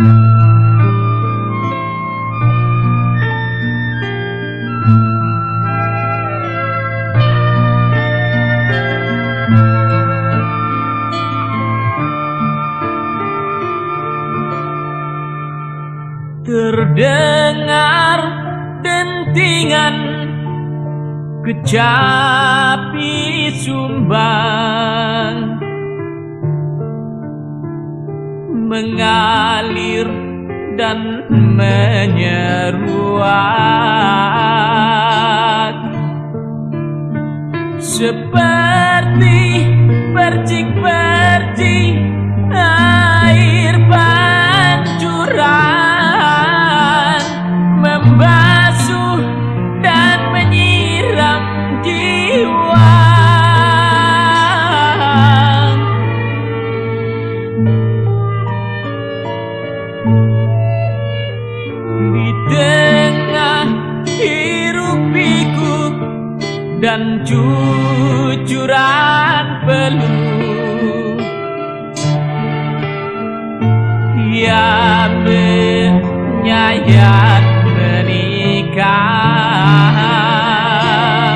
Terdengar dentingan kecapi sumbang mengalir dan menyeruak seperti percik-percik air pancuran membasuh dan menyiram jiwa. Di tengah hiruk-pikuk dan cucuran peluh, ia menyayat menikam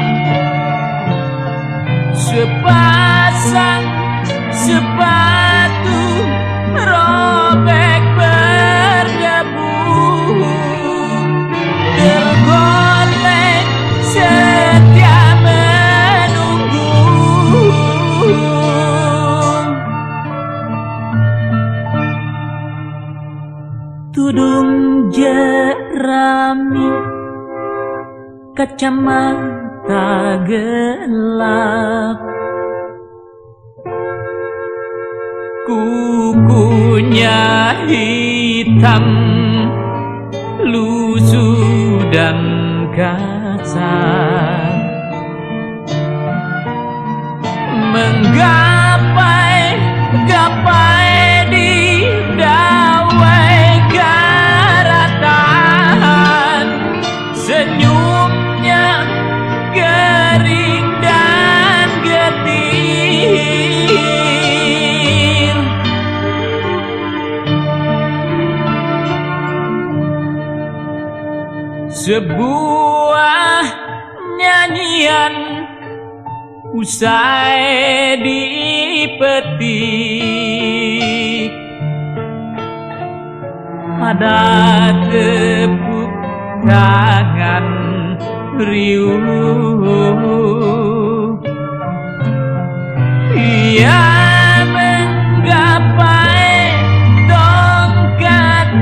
sepasang sepatu robek berdebu, tergolek setia menunggu. Tudung jerami, kacamata gelap, kukunya hitam, lusuh dan kasar, menggapai-gapai di dawai karatan, senyumnya kering dan getir. Sebuah nyanyian usai dipetik, ada tepuk tangan riuh, ia menggapai tongkat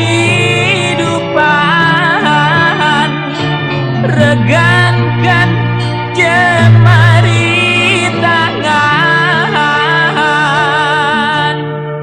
kehidupan, regangkan jemari tangan.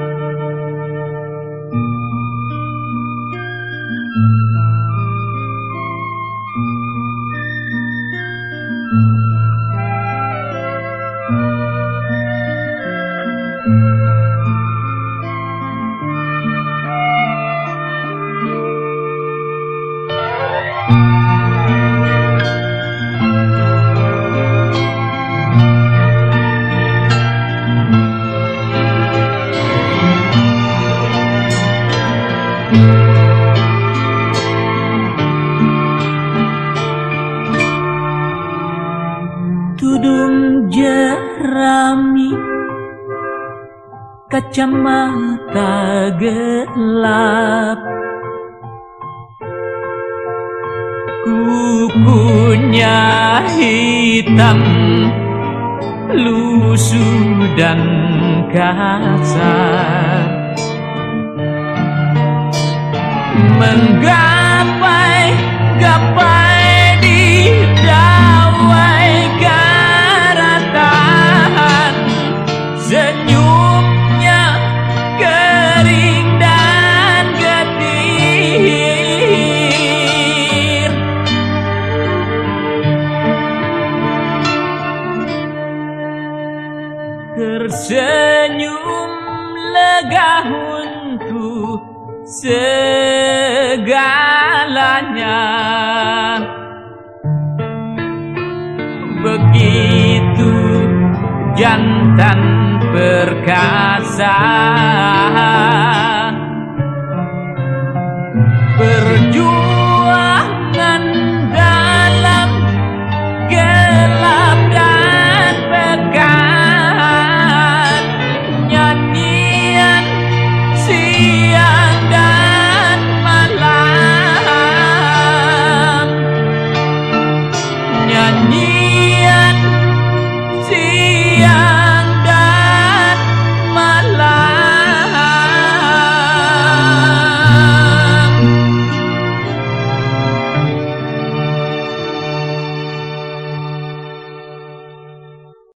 Tudung jerami, kacamata gelap, kukunya hitam, lusuh dan kasar, menggapai-gapai di dawai karatan, senyumnya kering dan getir. Tersenyum lega untuk segalanya, begitu jantan perkasa.